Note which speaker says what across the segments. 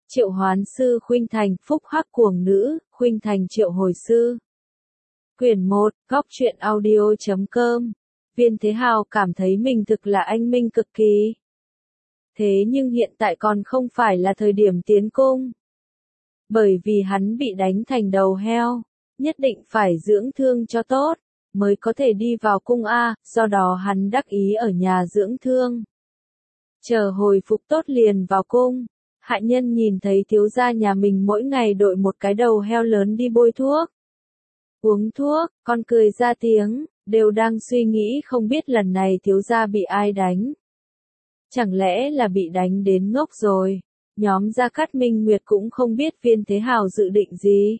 Speaker 1: Triệu hoán sư khuynh thành, phúc hắc cuồng nữ, khuynh thành triệu hồi sư. Quyển 1, góc truyện audio.com. Viên Thế Hào cảm thấy mình thực là anh minh cực kỳ. Thế nhưng hiện tại còn không phải là thời điểm tiến cung. Bởi vì hắn bị đánh thành đầu heo, nhất định phải dưỡng thương cho tốt, mới có thể đi vào cung A, do đó hắn đắc ý ở nhà dưỡng thương. Chờ hồi phục tốt liền vào cung. Hạ nhân nhìn thấy thiếu gia nhà mình mỗi ngày đội một cái đầu heo lớn đi bôi thuốc. Uống thuốc, con cười ra tiếng, đều đang suy nghĩ không biết lần này thiếu gia bị ai đánh. Chẳng lẽ là bị đánh đến ngốc rồi, nhóm Gia Cát Minh Nguyệt cũng không biết Viên Thế Hào dự định gì.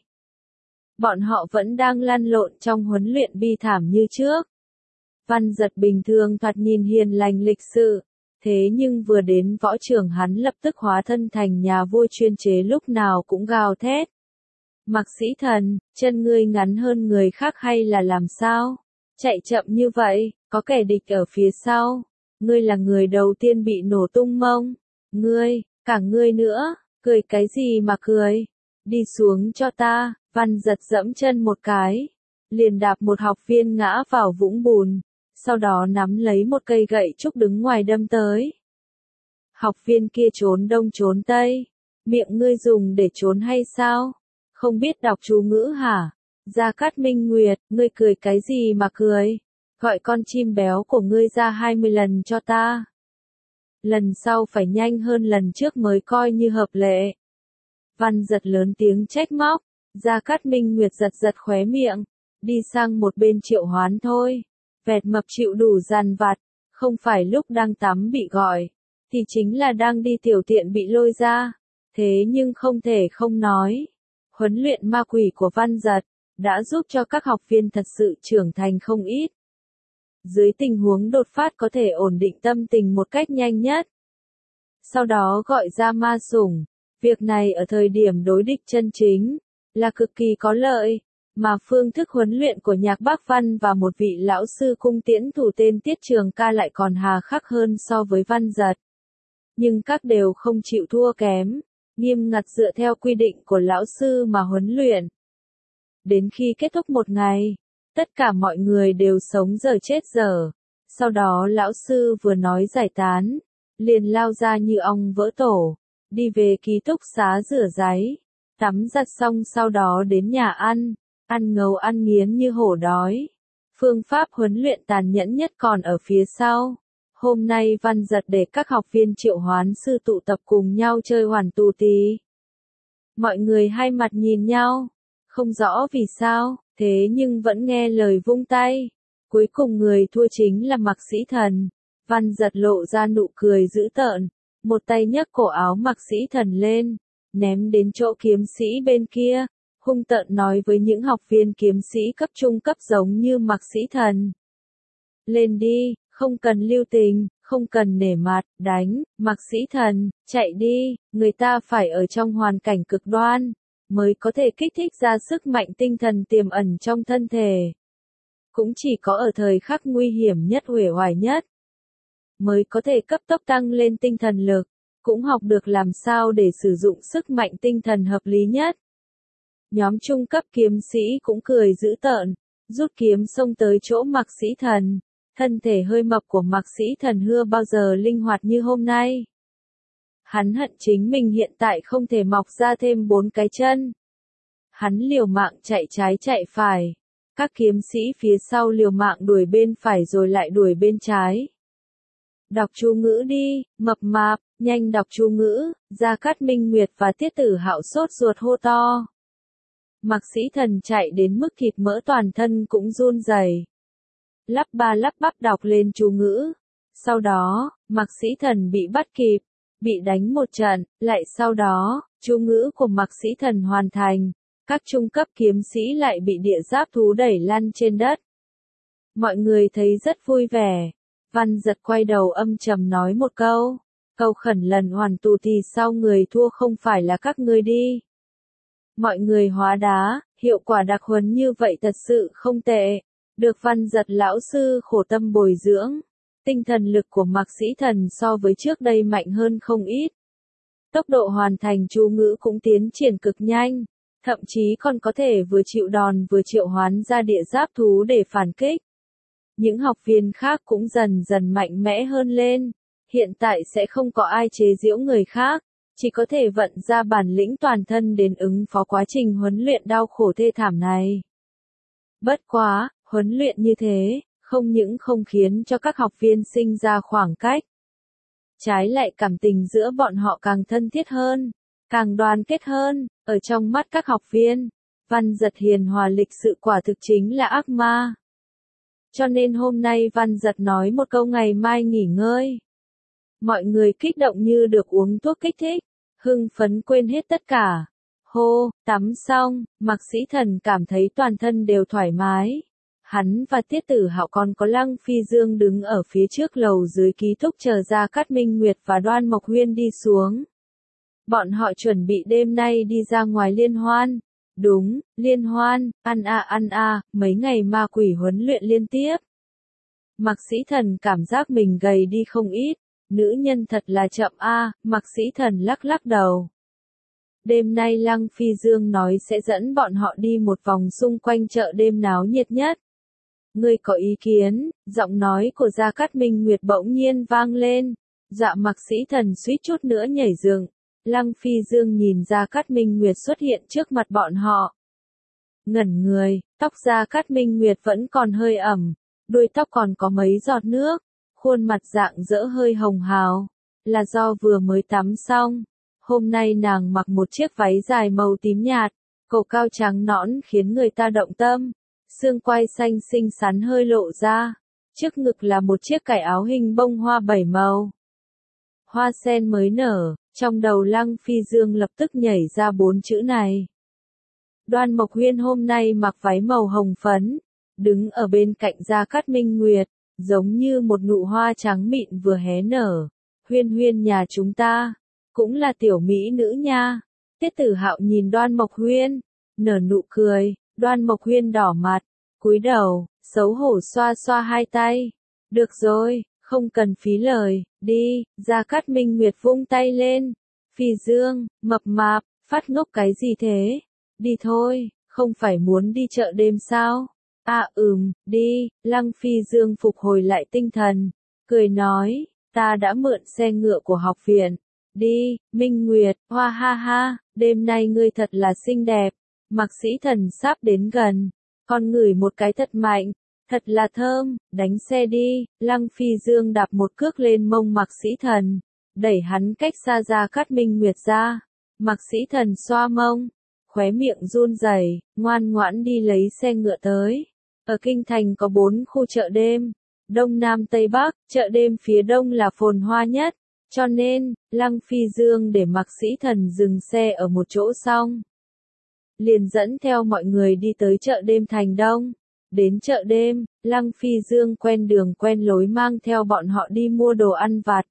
Speaker 1: Bọn họ vẫn đang lăn lộn trong huấn luyện bi thảm như trước. Văn Giật bình thường thoạt nhìn hiền lành lịch sự. Thế nhưng vừa đến võ trường hắn lập tức hóa thân thành nhà vua chuyên chế lúc nào cũng gào thét. Mạc Sĩ Thần, chân ngươi ngắn hơn người khác hay là làm sao? Chạy chậm như vậy, có kẻ địch ở phía sau. Ngươi là người đầu tiên bị nổ tung mông. Ngươi, cả ngươi nữa, cười cái gì mà cười? Đi xuống cho ta, Văn Giật dẫm chân một cái. Liền đạp một học viên ngã vào vũng bùn. Sau đó nắm lấy một cây gậy trúc đứng ngoài đâm tới. Học viên kia trốn đông trốn tây. Miệng ngươi dùng để trốn hay sao? Không biết đọc chú ngữ hả? Gia Cát Minh Nguyệt, ngươi cười cái gì mà cười? Gọi con chim béo của ngươi ra 20 lần cho ta. Lần sau phải nhanh hơn lần trước mới coi như hợp lệ. Văn Giật lớn tiếng trách móc. Gia Cát Minh Nguyệt giật giật khóe miệng. Đi sang một bên triệu hoán thôi. Vẹt mập chịu đủ dằn vặt, không phải lúc đang tắm bị gọi, thì chính là đang đi tiểu tiện bị lôi ra. Thế nhưng không thể không nói, huấn luyện ma quỷ của Văn Giật đã giúp cho các học viên thật sự trưởng thành không ít. Dưới tình huống đột phát có thể ổn định tâm tình một cách nhanh nhất. Sau đó gọi ra ma sủng, việc này ở thời điểm đối địch chân chính là cực kỳ có lợi. Mà phương thức huấn luyện của Nhạc Bác Văn và một vị lão sư cung tiễn thủ tên Tiết Trường Ca lại còn hà khắc hơn so với Văn Giật. Nhưng các đều không chịu thua kém, nghiêm ngặt dựa theo quy định của lão sư mà huấn luyện. Đến khi kết thúc một ngày, tất cả mọi người đều sống dở chết dở. Sau đó lão sư vừa nói giải tán, liền lao ra như ong vỡ tổ, đi về ký túc xá rửa ráy, tắm giặt xong sau đó đến nhà ăn. Ăn ngấu ăn nghiến như hổ đói. Phương pháp huấn luyện tàn nhẫn nhất còn ở phía sau. Hôm nay Văn Giật để các học viên triệu hoán sư tụ tập cùng nhau chơi hoàn tù tì. Mọi người hai mặt nhìn nhau. Không rõ vì sao, thế nhưng vẫn nghe lời vung tay. Cuối cùng người thua chính là Mạc Sĩ Thần. Văn Giật lộ ra nụ cười dữ tợn. Một tay nhấc cổ áo Mạc Sĩ Thần lên. Ném đến chỗ kiếm sĩ bên kia. Hung tợn nói với những học viên kiếm sĩ cấp trung cấp giống như Mạc Sĩ Thần. Lên đi, không cần lưu tình, không cần nể mặt, đánh, Mạc Sĩ Thần, chạy đi, người ta phải ở trong hoàn cảnh cực đoan, mới có thể kích thích ra sức mạnh tinh thần tiềm ẩn trong thân thể. Cũng chỉ có ở thời khắc nguy hiểm nhất uể oải nhất, mới có thể cấp tốc tăng lên tinh thần lực, cũng học được làm sao để sử dụng sức mạnh tinh thần hợp lý nhất. Nhóm trung cấp kiếm sĩ cũng cười dữ tợn, rút kiếm xông tới chỗ Mạc Sĩ Thần. Thân thể hơi mập của Mạc Sĩ Thần hưa bao giờ linh hoạt như hôm nay. Hắn hận chính mình hiện tại không thể mọc ra thêm 4 cái chân. Hắn liều mạng chạy trái chạy phải. Các kiếm sĩ phía sau liều mạng đuổi bên phải rồi lại đuổi bên trái. Đọc chú ngữ đi, mập mạp, nhanh đọc chú ngữ. Gia Cát Minh Nguyệt và Tiết Tử Hạo sốt ruột hô to. Mạc Sĩ Thần chạy đến mức thịt mỡ toàn thân cũng run rẩy. Lắp ba lắp bắp đọc lên chú ngữ. Sau đó, Mạc Sĩ Thần bị bắt kịp, bị đánh một trận, lại sau đó, chú ngữ của Mạc Sĩ Thần hoàn thành. Các trung cấp kiếm sĩ lại bị địa giáp thú đẩy lăn trên đất. Mọi người thấy rất vui vẻ. Văn Giật quay đầu âm trầm nói một câu. Câu khẩn lần hoàn tù thì sau người thua không phải là các ngươi đi. Mọi người hóa đá, hiệu quả đặc huấn như vậy thật sự không tệ. Được Văn Giật lão sư khổ tâm bồi dưỡng. Tinh thần lực của Mạc Sĩ Thần so với trước đây mạnh hơn không ít. Tốc độ hoàn thành chú ngữ cũng tiến triển cực nhanh, thậm chí còn có thể vừa chịu đòn vừa triệu hoán ra địa giáp thú để phản kích. Những học viên khác cũng dần dần mạnh mẽ hơn lên, hiện tại sẽ không có ai chế giễu người khác, chỉ có thể vận ra bản lĩnh toàn thân đến ứng phó quá trình huấn luyện đau khổ thê thảm này. Bất quá, huấn luyện như thế, không những không khiến cho các học viên sinh ra khoảng cách, trái lại cảm tình giữa bọn họ càng thân thiết hơn, càng đoàn kết hơn, ở trong mắt các học viên, Văn Giật hiền hòa lịch sự quả thực chính là ác ma. Cho nên hôm nay Văn Giật nói một câu ngày mai nghỉ ngơi. Mọi người kích động như được uống thuốc kích thích, hưng phấn quên hết tất cả. Hô, tắm xong, Mạc Sĩ Thần cảm thấy toàn thân đều thoải mái. Hắn và Tiết Tử Hạo còn có Lăng Phi Dương đứng ở phía trước lầu dưới ký túc chờ Gia Cát Minh Nguyệt và Đoan Mộc Huyên đi xuống. Bọn họ chuẩn bị đêm nay đi ra ngoài liên hoan. Đúng, liên hoan, ăn mấy ngày ma quỷ huấn luyện liên tiếp. Mạc Sĩ Thần cảm giác mình gầy đi không ít, nữ nhân thật là chậm Mạc Sĩ Thần lắc lắc đầu. Đêm nay Lăng Phi Dương nói sẽ dẫn bọn họ đi một vòng xung quanh chợ đêm náo nhiệt nhất. Ngươi có ý kiến? Giọng nói của Gia Cát Minh Nguyệt bỗng nhiên vang lên. Dạ Mạc Sĩ Thần suýt chút nữa nhảy dựng. Lăng Phi Dương nhìn Gia Cát Minh Nguyệt xuất hiện trước mặt bọn họ. Ngẩn người, tóc Gia Cát Minh Nguyệt vẫn còn hơi ẩm, đuôi tóc còn có mấy giọt nước, khuôn mặt rạng rỡ hơi hồng hào, là do vừa mới tắm xong. Hôm nay nàng mặc một chiếc váy dài màu tím nhạt, cổ cao trắng nõn khiến người ta động tâm, xương quai xanh xinh xắn hơi lộ ra, trước ngực là một chiếc cải áo hình bông hoa 7 màu. Hoa sen mới nở, trong đầu Lăng Phi Dương lập tức nhảy ra 4 chữ này. Đoan Mộc Huyên hôm nay mặc váy màu hồng phấn, đứng ở bên cạnh Gia Cát Minh Nguyệt, giống như một nụ hoa trắng mịn vừa hé nở. Huyên Huyên nhà chúng ta, cũng là tiểu mỹ nữ nha. Tiết Tử Hạo nhìn Đoan Mộc Huyên, nở nụ cười, Đoan Mộc Huyên đỏ mặt, cúi đầu, xấu hổ xoa xoa hai tay. Được rồi, không cần phí lời, đi. Gia Cát Minh Nguyệt vung tay lên. Phi Dương, mập mạp, phát ngốc cái gì thế? Đi thôi, không phải muốn đi chợ đêm sao? Đi. Lăng Phi Dương phục hồi lại tinh thần, cười nói, ta đã mượn xe ngựa của học viện. Đi, Minh Nguyệt, hoa ha ha, đêm nay ngươi thật là xinh đẹp. Mạc Sĩ Thần sắp đến gần, con ngửi một cái thật mạnh, thật là thơm, đánh xe đi. Lăng Phi Dương đạp một cước lên mông Mạc Sĩ Thần, đẩy hắn cách xa Gia Cát Minh Nguyệt ra. Mạc Sĩ Thần xoa mông, khóe miệng run rẩy, ngoan ngoãn đi lấy xe ngựa tới. Ở Kinh Thành có 4 khu chợ đêm, Đông Nam Tây Bắc, chợ đêm phía Đông là phồn hoa nhất, cho nên, Lăng Phi Dương để Mạc Sĩ Thần dừng xe ở một chỗ xong, liền dẫn theo mọi người đi tới chợ đêm Thành Đông. Đến chợ đêm, Lăng Phi Dương quen đường quen lối mang theo bọn họ đi mua đồ ăn vặt.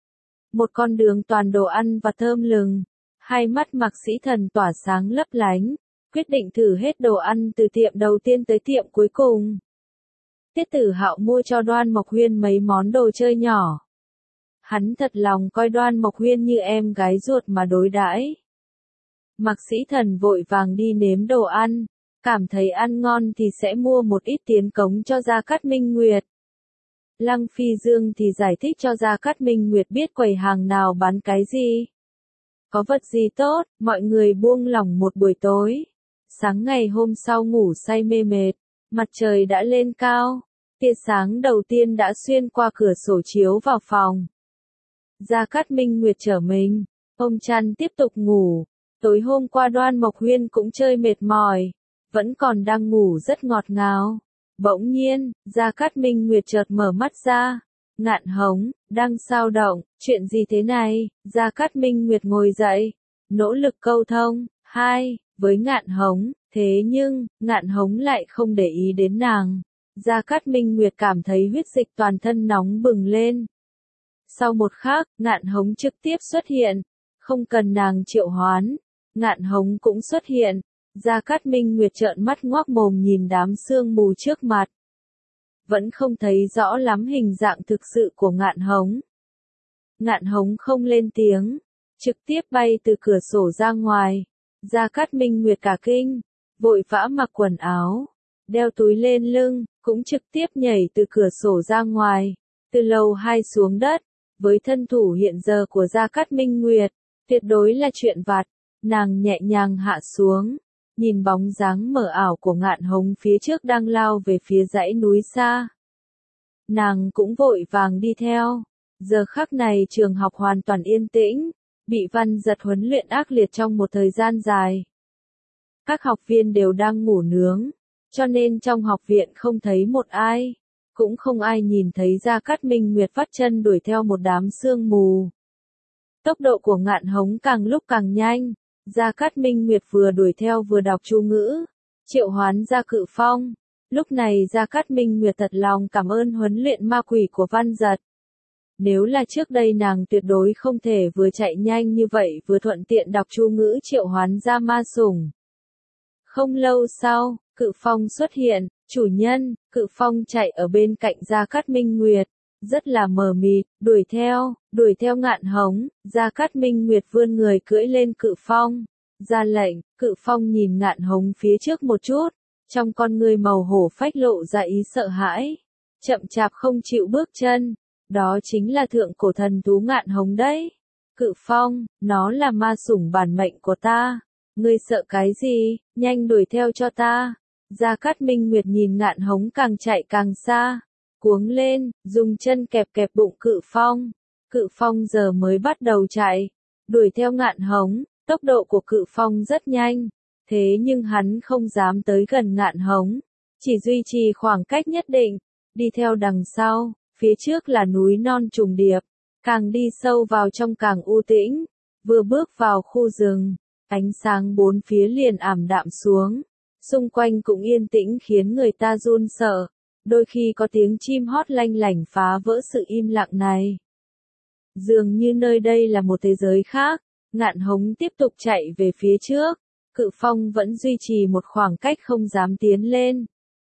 Speaker 1: Một con đường toàn đồ ăn và thơm lừng, hai mắt Mạc Sĩ Thần tỏa sáng lấp lánh, quyết định thử hết đồ ăn từ tiệm đầu tiên tới tiệm cuối cùng. Tiết Tử Hạo mua cho Đoan Mộc Huyên mấy món đồ chơi nhỏ. Hắn thật lòng coi Đoan Mộc Huyên như em gái ruột mà đối đãi. Mạc Sĩ Thần vội vàng đi nếm đồ ăn, cảm thấy ăn ngon thì sẽ mua một ít tiến cống cho Gia Cát Minh Nguyệt. Lăng Phi Dương thì giải thích cho Gia Cát Minh Nguyệt biết quầy hàng nào bán cái gì. Có vật gì tốt, mọi người buông lỏng một buổi tối. Sáng ngày hôm sau ngủ say mê mệt, mặt trời đã lên cao, tia sáng đầu tiên đã xuyên qua cửa sổ chiếu vào phòng. Gia Cát Minh Nguyệt trở mình, ôm chăn tiếp tục ngủ. Tối hôm qua Đoan Mộc Huyên cũng chơi mệt mỏi, vẫn còn đang ngủ rất ngọt ngào. Bỗng nhiên, Gia Cát Minh Nguyệt chợt mở mắt ra. Ngạn Hống, đang sao động, chuyện gì thế này? Gia Cát Minh Nguyệt ngồi dậy, nỗ lực câu thông, với Ngạn Hống, thế nhưng, Ngạn Hống lại không để ý đến nàng. Gia Cát Minh Nguyệt cảm thấy huyết dịch toàn thân nóng bừng lên. Sau một khắc, Ngạn Hống trực tiếp xuất hiện, không cần nàng triệu hoán, Ngạn Hống cũng xuất hiện. Gia Cát Minh Nguyệt trợn mắt ngoác mồm nhìn đám sương mù trước mặt. Vẫn không thấy rõ lắm hình dạng thực sự của Ngạn Hống. Ngạn Hống không lên tiếng, trực tiếp bay từ cửa sổ ra ngoài. Gia Cát Minh Nguyệt cả kinh, vội vã mặc quần áo, đeo túi lên lưng, cũng trực tiếp nhảy từ cửa sổ ra ngoài, từ lầu 2 xuống đất. Với thân thủ hiện giờ của Gia Cát Minh Nguyệt, tuyệt đối là chuyện vặt. Nàng nhẹ nhàng hạ xuống, nhìn bóng dáng mờ ảo của Ngạn Hống phía trước đang lao về phía dãy núi xa. Nàng cũng vội vàng đi theo. Giờ khắc này trường học hoàn toàn yên tĩnh, bị Văn Giật huấn luyện ác liệt trong một thời gian dài. Các học viên đều đang ngủ nướng, cho nên trong học viện không thấy một ai, cũng không ai nhìn thấy Gia Cát Minh Nguyệt vắt chân đuổi theo một đám sương mù. Tốc độ của Ngạn Hống càng lúc càng nhanh, Gia Cát Minh Nguyệt vừa đuổi theo vừa đọc chú ngữ, triệu hoán ra Cự Phong. Lúc này Gia Cát Minh Nguyệt thật lòng cảm ơn huấn luyện ma quỷ của Văn Giật. Nếu là trước đây nàng tuyệt đối không thể vừa chạy nhanh như vậy vừa thuận tiện đọc chú ngữ triệu hoán ra ma sủng. Không lâu sau, Cự Phong xuất hiện, chủ nhân. Cự Phong chạy ở bên cạnh Gia Cát Minh Nguyệt, rất là mờ mịt, đuổi theo Ngạn Hống. Gia Cát Minh Nguyệt vươn người cưỡi lên Cự Phong, ra lệnh. Cự Phong nhìn Ngạn Hống phía trước một chút, trong con người màu hổ phách lộ ra ý sợ hãi, chậm chạp không chịu bước chân. Đó chính là thượng cổ thần thú Ngạn Hống đấy. Cự Phong, nó là ma sủng bản mệnh của ta. Ngươi sợ cái gì, nhanh đuổi theo cho ta. Gia Cát Minh Nguyệt nhìn Ngạn Hống càng chạy càng xa, cuống lên, dùng chân kẹp kẹp bụng Cự Phong. Cự Phong giờ mới bắt đầu chạy, đuổi theo Ngạn Hống. Tốc độ của Cự Phong rất nhanh, thế nhưng hắn không dám tới gần Ngạn Hống, chỉ duy trì khoảng cách nhất định, đi theo đằng sau. Phía trước là núi non trùng điệp, càng đi sâu vào trong càng u tĩnh. Vừa bước vào khu rừng, ánh sáng bốn phía liền ảm đạm xuống, xung quanh cũng yên tĩnh khiến người ta run sợ, đôi khi có tiếng chim hót lanh lảnh phá vỡ sự im lặng này. Dường như nơi đây là một thế giới khác. Ngạn Hống tiếp tục chạy về phía trước, Cự Phong vẫn duy trì một khoảng cách không dám tiến lên.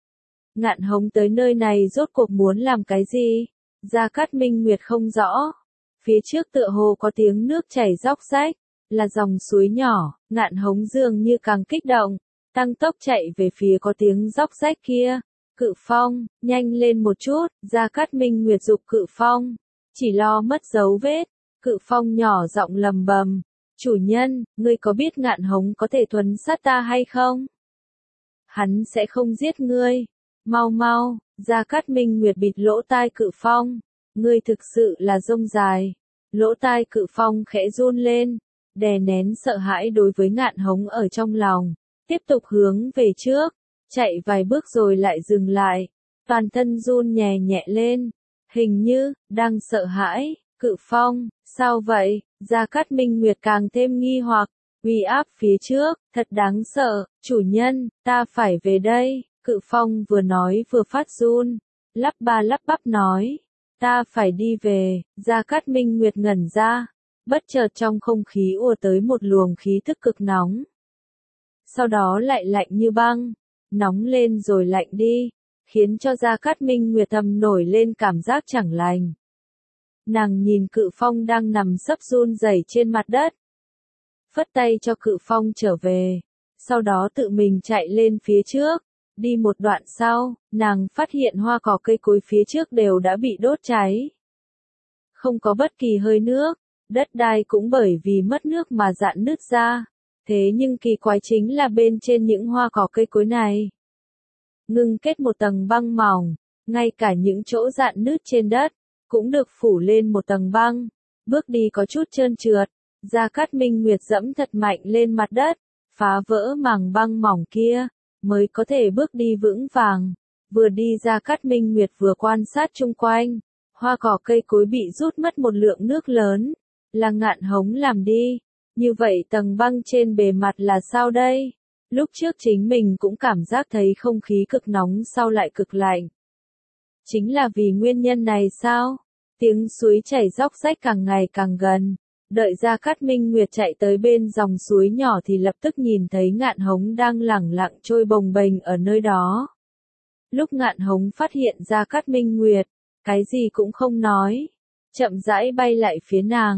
Speaker 1: Ngạn Hống tới nơi này rốt cuộc muốn làm cái gì? Gia Cát Minh Nguyệt không rõ. Phía trước tựa hồ có tiếng nước chảy róc rách, là dòng suối nhỏ. Ngạn Hống dường như càng kích động, tăng tốc chạy về phía có tiếng róc rách kia. Cự Phong, nhanh lên một chút. Gia Cát Minh Nguyệt giục Cự Phong, chỉ lo mất dấu vết. Cự Phong nhỏ giọng lầm bầm, chủ nhân, ngươi có biết Ngạn Hống có thể thuấn sát ta hay không? Hắn sẽ không giết ngươi. Mau mau. Gia Cát Minh Nguyệt bịt lỗ tai Cự Phong, ngươi thực sự là rông dài. Lỗ tai Cự Phong khẽ run lên, đè nén sợ hãi đối với Ngạn Hống ở trong lòng, tiếp tục hướng về trước, chạy vài bước rồi lại dừng lại, toàn thân run nhẹ nhẹ lên, hình như đang sợ hãi. Cự Phong, sao vậy? Gia Cát Minh Nguyệt càng thêm nghi hoặc, uy áp phía trước, thật đáng sợ. Chủ nhân, ta phải về đây. Cự Phong vừa nói vừa phát run, lắp ba lắp bắp nói, ta phải đi về. Gia Cát Minh Nguyệt ngẩn ra, bất chợt trong không khí ùa tới một luồng khí thức cực nóng. Sau đó lại lạnh như băng, nóng lên rồi lạnh đi, khiến cho Gia Cát Minh Nguyệt thầm nổi lên cảm giác chẳng lành. Nàng nhìn Cự Phong đang nằm sấp run rẩy trên mặt đất, phất tay cho Cự Phong trở về, sau đó tự mình chạy lên phía trước. Đi một đoạn sau, nàng phát hiện hoa cỏ cây cối phía trước đều đã bị đốt cháy. Không có bất kỳ hơi nước, đất đai cũng bởi vì mất nước mà rạn nứt ra. Thế nhưng kỳ quái chính là bên trên những hoa cỏ cây cối này ngưng kết một tầng băng mỏng, ngay cả những chỗ rạn nứt trên đất cũng được phủ lên một tầng băng. Bước đi có chút trơn trượt, Gia Cát Minh Nguyệt dẫm thật mạnh lên mặt đất, phá vỡ màng băng mỏng kia, mới có thể bước đi vững vàng. Vừa đi Gia Cát Minh Nguyệt vừa quan sát chung quanh, hoa cỏ cây cối bị rút mất một lượng nước lớn, là Ngạn Hống làm đi. Như vậy tầng băng trên bề mặt là sao đây? Lúc trước chính mình cũng cảm giác thấy không khí cực nóng sau lại cực lạnh. Chính là vì nguyên nhân này sao? Tiếng suối chảy róc rách càng ngày càng gần. Đợi Gia Cát Minh Nguyệt chạy tới bên dòng suối nhỏ thì lập tức nhìn thấy Ngạn Hống đang lẳng lặng trôi bồng bềnh ở nơi đó. Lúc Ngạn Hống phát hiện Gia Cát Minh Nguyệt, cái gì cũng không nói, chậm rãi bay lại phía nàng,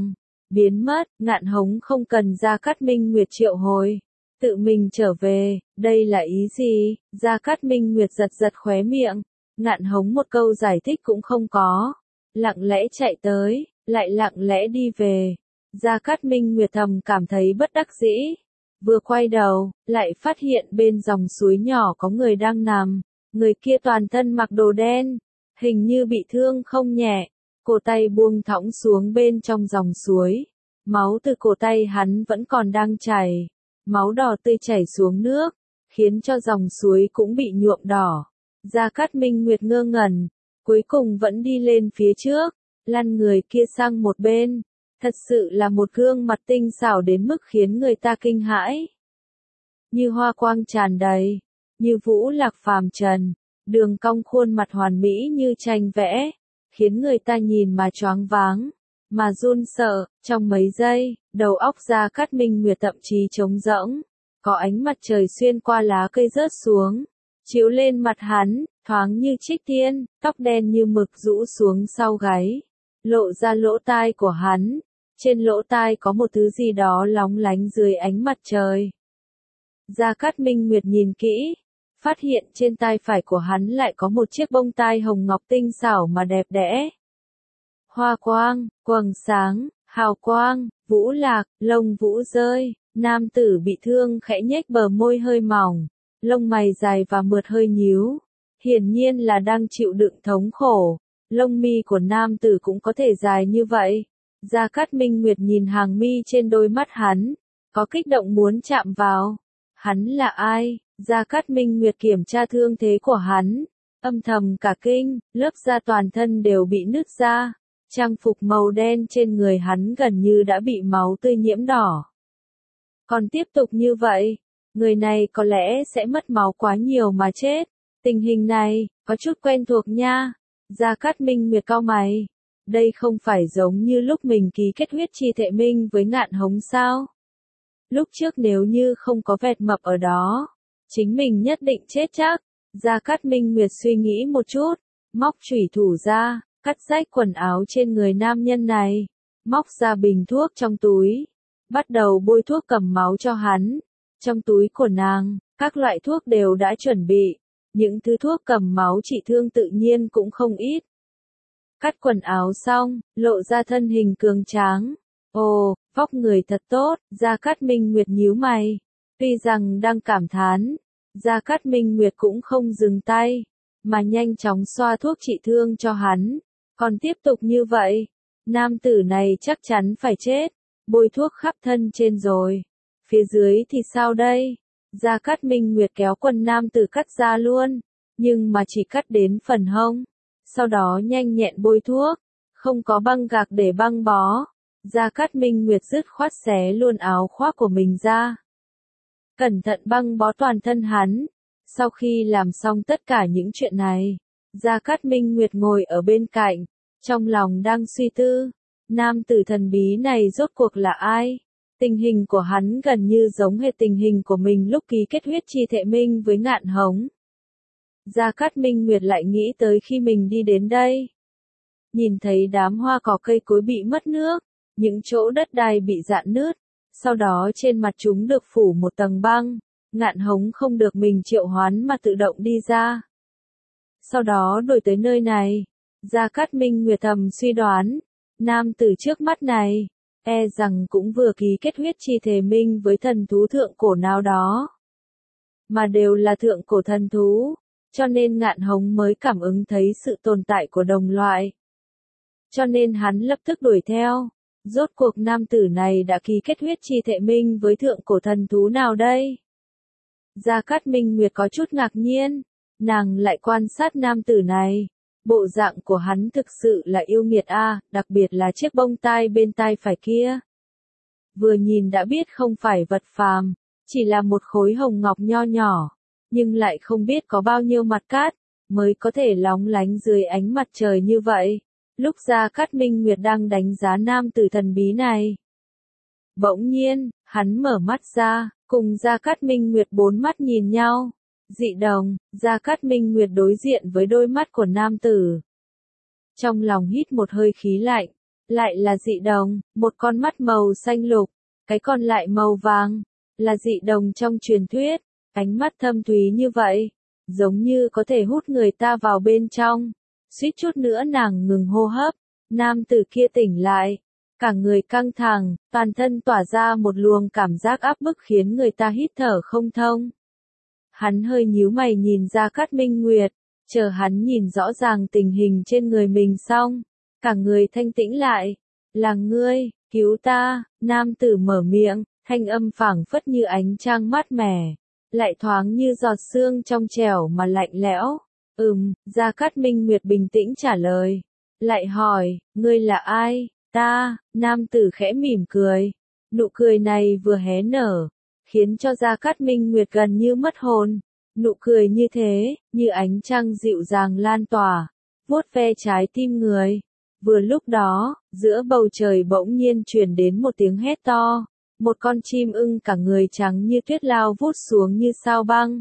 Speaker 1: biến mất, Ngạn Hống không cần Gia Cát Minh Nguyệt triệu hồi. Tự mình trở về, đây là ý gì? Gia Cát Minh Nguyệt giật giật khóe miệng, Ngạn Hống một câu giải thích cũng không có. Lặng lẽ chạy tới, lại lặng lẽ đi về. Gia Cát Minh Nguyệt thầm cảm thấy bất đắc dĩ. Vừa quay đầu, lại phát hiện bên dòng suối nhỏ có người đang nằm. Người kia toàn thân mặc đồ đen, hình như bị thương không nhẹ. Cổ tay buông thõng xuống bên trong dòng suối. Máu từ cổ tay hắn vẫn còn đang chảy. Máu đỏ tươi chảy xuống nước, khiến cho dòng suối cũng bị nhuộm đỏ. Gia Cát Minh Nguyệt ngơ ngẩn, cuối cùng vẫn đi lên phía trước, lăn người kia sang một bên. Thật sự là một gương mặt tinh xảo đến mức khiến người ta kinh hãi. Như hoa quang tràn đầy, như vũ lạc phàm trần, đường cong khuôn mặt hoàn mỹ như tranh vẽ, khiến người ta nhìn mà choáng váng, mà run sợ. Trong mấy giây, đầu óc Gia Cát Minh Nguyệt thậm chí trống rỗng, có ánh mặt trời xuyên qua lá cây rớt xuống, chiếu lên mặt hắn, thoáng như trích tiên, tóc đen như mực rũ xuống sau gáy, lộ ra lỗ tai của hắn. Trên lỗ tai có một thứ gì đó lóng lánh dưới ánh mặt trời. Gia Cát Minh Nguyệt nhìn kỹ, phát hiện trên tai phải của hắn lại có một chiếc bông tai hồng ngọc tinh xảo mà đẹp đẽ. Hoa quang, quầng sáng, hào quang, vũ lạc, lông vũ rơi, nam tử bị thương khẽ nhếch bờ môi hơi mỏng, lông mày dài và mượt hơi nhíu, hiển nhiên là đang chịu đựng thống khổ. Lông mi của nam tử cũng có thể dài như vậy. Gia Cát Minh Nguyệt nhìn hàng mi trên đôi mắt hắn, có kích động muốn chạm vào. Hắn là ai? Gia Cát Minh Nguyệt kiểm tra thương thế của hắn, âm thầm cả kinh, lớp da toàn thân đều bị nứt ra, trang phục màu đen trên người hắn gần như đã bị máu tươi nhiễm đỏ. Còn tiếp tục như vậy, người này có lẽ sẽ mất máu quá nhiều mà chết. Tình hình này, có chút quen thuộc nha. Gia Cát Minh Nguyệt cau mày. Đây không phải giống như lúc mình ký kết huyết chi thệ minh với Ngạn Hống sao? Lúc trước nếu như không có vẹt mập ở đó, chính mình nhất định chết chắc. Gia Cát Minh Nguyệt suy nghĩ một chút, móc chủy thủ ra, cắt rách quần áo trên người nam nhân này, móc ra bình thuốc trong túi, bắt đầu bôi thuốc cầm máu cho hắn. Trong túi của nàng, các loại thuốc đều đã chuẩn bị, những thứ thuốc cầm máu trị thương tự nhiên cũng không ít. Cắt quần áo xong, lộ ra thân hình cường tráng. Ồ, vóc người thật tốt, Gia Cát Minh Nguyệt nhíu mày. Tuy rằng đang cảm thán, Gia Cát Minh Nguyệt cũng không dừng tay, mà nhanh chóng xoa thuốc trị thương cho hắn. Còn tiếp tục như vậy, nam tử này chắc chắn phải chết, bôi thuốc khắp thân trên rồi. Phía dưới thì sao đây? Gia Cát Minh Nguyệt kéo quần nam tử cắt ra luôn, nhưng mà chỉ cắt đến phần hông. Sau đó nhanh nhẹn bôi thuốc, không có băng gạc để băng bó. Gia Cát Minh Nguyệt dứt khoát xé luôn áo khoác của mình ra. Cẩn thận băng bó toàn thân hắn. Sau khi làm xong tất cả những chuyện này, Gia Cát Minh Nguyệt ngồi ở bên cạnh, trong lòng đang suy tư, nam tử thần bí này rốt cuộc là ai? Tình hình của hắn gần như giống hệt tình hình của mình lúc ký kết huyết chi thệ minh với Ngạn Hống. Gia Cát Minh Nguyệt lại nghĩ tới khi mình đi đến đây. Nhìn thấy đám hoa cỏ cây cối bị mất nước, những chỗ đất đai bị rạn nứt, sau đó trên mặt chúng được phủ một tầng băng, Ngạn Hống không được mình triệu hoán mà tự động đi ra. Sau đó đuổi tới nơi này, Gia Cát Minh Nguyệt thầm suy đoán, nam tử trước mắt này, e rằng cũng vừa ký kết huyết chi thề minh với thần thú thượng cổ nào đó. Mà đều là thượng cổ thần thú, cho nên Ngạn Hống mới cảm ứng thấy sự tồn tại của đồng loại. Cho nên hắn lập tức đuổi theo. Rốt cuộc nam tử này đã ký kết huyết chi thệ minh với thượng cổ thần thú nào đây? Gia Cát Minh Nguyệt có chút ngạc nhiên, nàng lại quan sát nam tử này. Bộ dạng của hắn thực sự là yêu nghiệt a, đặc biệt là chiếc bông tai bên tai phải kia. Vừa nhìn đã biết không phải vật phàm, chỉ là một khối hồng ngọc nho nhỏ, nhưng lại không biết có bao nhiêu mặt cát, mới có thể lóng lánh dưới ánh mặt trời như vậy. Lúc Gia Cát Minh Nguyệt đang đánh giá nam tử thần bí này. Bỗng nhiên, hắn mở mắt ra, cùng Gia Cát Minh Nguyệt bốn mắt nhìn nhau. Dị đồng, Gia Cát Minh Nguyệt đối diện với đôi mắt của nam tử. Trong lòng hít một hơi khí lạnh, lại là dị đồng, một con mắt màu xanh lục, cái còn lại màu vàng, là dị đồng trong truyền thuyết, ánh mắt thâm thúy như vậy, giống như có thể hút người ta vào bên trong. Suýt chút nữa nàng ngừng hô hấp, nam tử kia tỉnh lại, cả người căng thẳng, toàn thân tỏa ra một luồng cảm giác áp bức khiến người ta hít thở không thông. Hắn hơi nhíu mày nhìn Gia Cát Minh Nguyệt, chờ hắn nhìn rõ ràng tình hình trên người mình xong, cả người thanh tĩnh lại. Là ngươi, cứu ta, nam tử mở miệng, thanh âm phảng phất như ánh trăng mát mẻ, lại thoáng như giọt sương trong trẻo mà lạnh lẽo. Gia Cát Minh Nguyệt bình tĩnh trả lời. Lại hỏi, ngươi là ai? Ta, nam tử khẽ mỉm cười. Nụ cười này vừa hé nở, khiến cho Gia Cát Minh Nguyệt gần như mất hồn. Nụ cười như thế, như ánh trăng dịu dàng lan tỏa, vuốt ve trái tim người. Vừa lúc đó, giữa bầu trời bỗng nhiên truyền đến một tiếng hét to. Một con chim ưng cả người trắng như tuyết lao vút xuống như sao băng,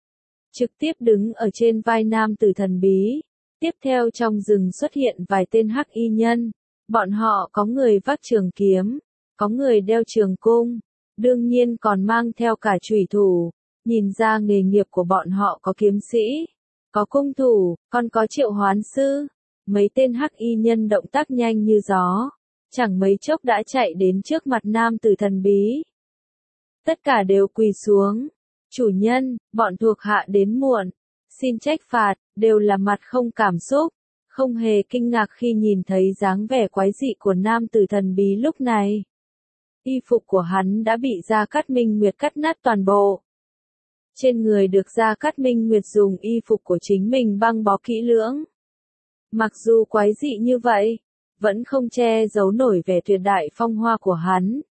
Speaker 1: trực tiếp đứng ở trên vai nam tử thần bí. Tiếp theo trong rừng xuất hiện vài tên hắc y nhân. Bọn họ có người vác trường kiếm, có người đeo trường cung, đương nhiên còn mang theo cả chủy thủ. Nhìn ra nghề nghiệp của bọn họ có kiếm sĩ, có cung thủ, còn có triệu hoán sư. Mấy tên hắc y nhân động tác nhanh như gió, chẳng mấy chốc đã chạy đến trước mặt nam tử thần bí. Tất cả đều quỳ xuống. Chủ nhân, bọn thuộc hạ đến muộn, xin trách phạt, đều là mặt không cảm xúc, không hề kinh ngạc khi nhìn thấy dáng vẻ quái dị của nam tử thần bí lúc này. Y phục của hắn đã bị Gia Cát Minh Nguyệt cắt nát toàn bộ. Trên người được Gia Cát Minh Nguyệt dùng y phục của chính mình băng bó kỹ lưỡng. Mặc dù quái dị như vậy, vẫn không che giấu nổi vẻ tuyệt đại phong hoa của hắn.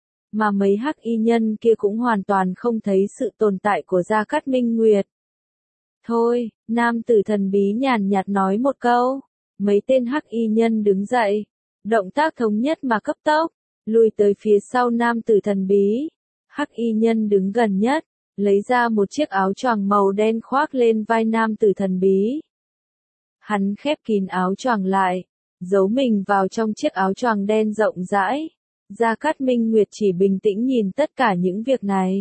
Speaker 1: Mà mấy hắc y nhân kia cũng hoàn toàn không thấy sự tồn tại của Gia Cát Minh Nguyệt. Thôi, nam tử thần bí nhàn nhạt nói một câu. Mấy tên hắc y nhân đứng dậy, động tác thống nhất mà cấp tốc, lùi tới phía sau nam tử thần bí. Hắc y nhân đứng gần nhất, lấy ra một chiếc áo choàng màu đen khoác lên vai nam tử thần bí. Hắn khép kín áo choàng lại, giấu mình vào trong chiếc áo choàng đen rộng rãi. Gia Cát Minh Nguyệt chỉ bình tĩnh nhìn tất cả những việc này.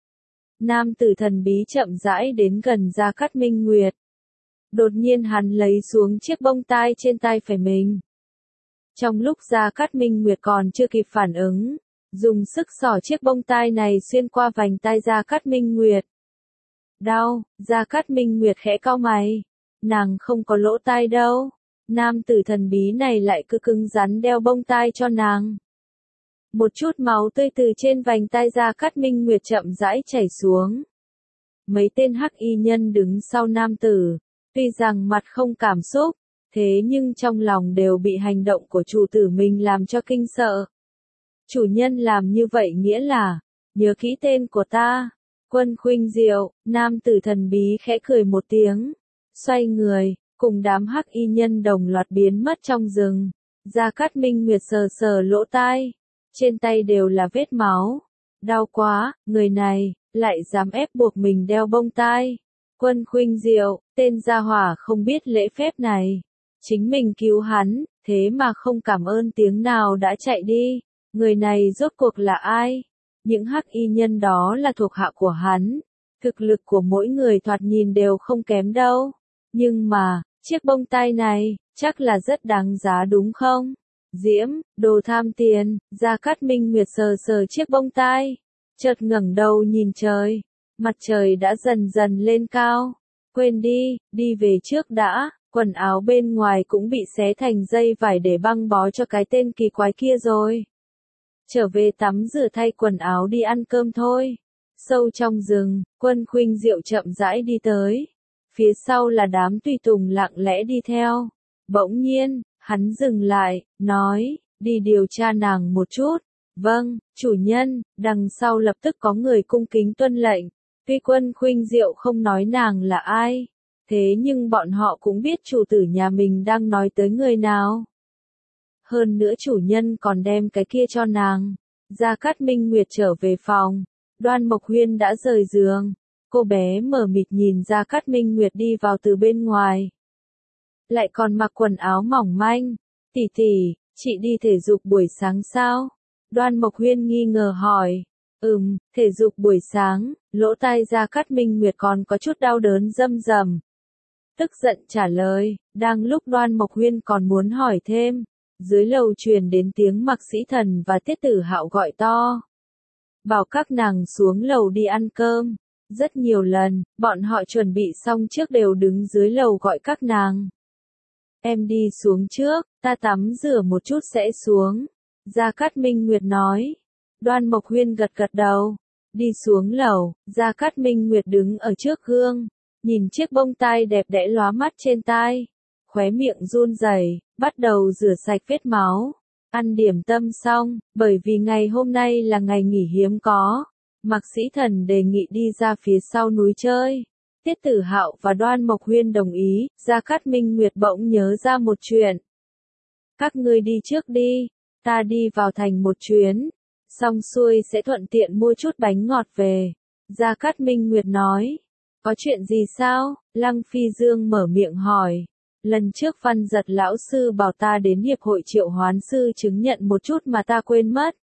Speaker 1: Nam tử thần bí chậm rãi đến gần Gia Cát Minh Nguyệt. Đột nhiên hắn lấy xuống chiếc bông tai trên tai phải mình. Trong lúc Gia Cát Minh Nguyệt còn chưa kịp phản ứng, dùng sức xỏ chiếc bông tai này xuyên qua vành tai Gia Cát Minh Nguyệt. Đau, Gia Cát Minh Nguyệt khẽ cau mày. Nàng không có lỗ tai đâu. Nam tử thần bí này lại cứ cứng rắn đeo bông tai cho nàng. Một chút máu tươi từ trên vành tai Gia Cát Minh Nguyệt chậm rãi chảy xuống. Mấy tên hắc y nhân đứng sau nam tử, tuy rằng mặt không cảm xúc, thế nhưng trong lòng đều bị hành động của chủ tử mình làm cho kinh sợ. Chủ nhân làm như vậy nghĩa là, nhớ kỹ tên của ta, Quân Khuynh Diệu. Nam tử thần bí khẽ cười một tiếng, xoay người, cùng đám hắc y nhân đồng loạt biến mất trong rừng. Gia Cát Minh Nguyệt sờ sờ lỗ tai, trên tay đều là vết máu. Đau quá, người này, lại dám ép buộc mình đeo bông tai. Quân Khuynh Diệu, tên gia hỏa không biết lễ phép này. Chính mình cứu hắn, thế mà không cảm ơn tiếng nào đã chạy đi. Người này rốt cuộc là ai? Những hắc y nhân đó là thuộc hạ của hắn. Thực lực của mỗi người thoạt nhìn đều không kém đâu. Nhưng mà, chiếc bông tai này, chắc là rất đáng giá đúng không? Diễm, đồ tham tiền. Gia Cát Minh Nguyệt sờ sờ chiếc bông tai, chợt ngẩng đầu nhìn trời. Mặt trời đã dần dần lên cao. Quên đi, đi về trước đã. Quần áo bên ngoài cũng bị xé thành dây vải để băng bó cho cái tên kỳ quái kia rồi. Trở về tắm rửa thay quần áo đi ăn cơm thôi. Sâu trong rừng, Quân Khuynh Diệu chậm rãi đi tới. Phía sau là đám tùy tùng lặng lẽ đi theo. Bỗng nhiên, hắn dừng lại, nói, đi điều tra nàng một chút. Vâng, chủ nhân. Đằng sau lập tức có người cung kính tuân lệnh. Tuy Quân Khuynh Diệu không nói nàng là ai, thế nhưng bọn họ cũng biết chủ tử nhà mình đang nói tới người nào. Hơn nữa chủ nhân còn đem cái kia cho nàng. Gia Cát Minh Nguyệt trở về phòng. Đoan Mộc Huyên đã rời giường. Cô bé mờ mịt nhìn Gia Cát Minh Nguyệt đi vào từ bên ngoài. Lại còn mặc quần áo mỏng manh. Tỷ tỷ, Chị đi thể dục buổi sáng sao? Đoan Mộc Huyên nghi ngờ hỏi. Thể dục buổi sáng, lỗ tai Gia Cát Minh Nguyệt còn có chút đau đớn râm rầm. Tức giận trả lời, đang lúc Đoan Mộc Huyên còn muốn hỏi thêm, dưới lầu truyền đến tiếng Mạc Sĩ Thần và Tiết Tử Hạo gọi to. Bảo các nàng xuống lầu đi ăn cơm. Rất nhiều lần, bọn họ chuẩn bị xong trước đều đứng dưới lầu gọi các nàng. Em đi xuống trước, ta tắm rửa một chút sẽ xuống. Gia Cát Minh Nguyệt nói. Đoan Mộc Huyên gật gật đầu. Đi xuống lầu, Gia Cát Minh Nguyệt đứng ở trước gương, nhìn chiếc bông tai đẹp đẽ lóa mắt trên tai. Khóe miệng run rẩy, bắt đầu rửa sạch vết máu. Ăn điểm tâm xong, bởi vì ngày hôm nay là ngày nghỉ hiếm có. Mạc Sĩ Thần đề nghị đi ra phía sau núi chơi. Tiết Tử Hạo và Đoan Mộc Huyên đồng ý, Gia Cát Minh Nguyệt bỗng nhớ ra một chuyện. Các ngươi đi trước đi, ta đi vào thành một chuyến, xong xuôi sẽ thuận tiện mua chút bánh ngọt về. Gia Cát Minh Nguyệt nói, có chuyện gì sao? Lăng Phi Dương mở miệng hỏi. Lần trước Văn Giật lão sư bảo ta đến hiệp hội triệu hoán sư chứng nhận một chút mà ta quên mất.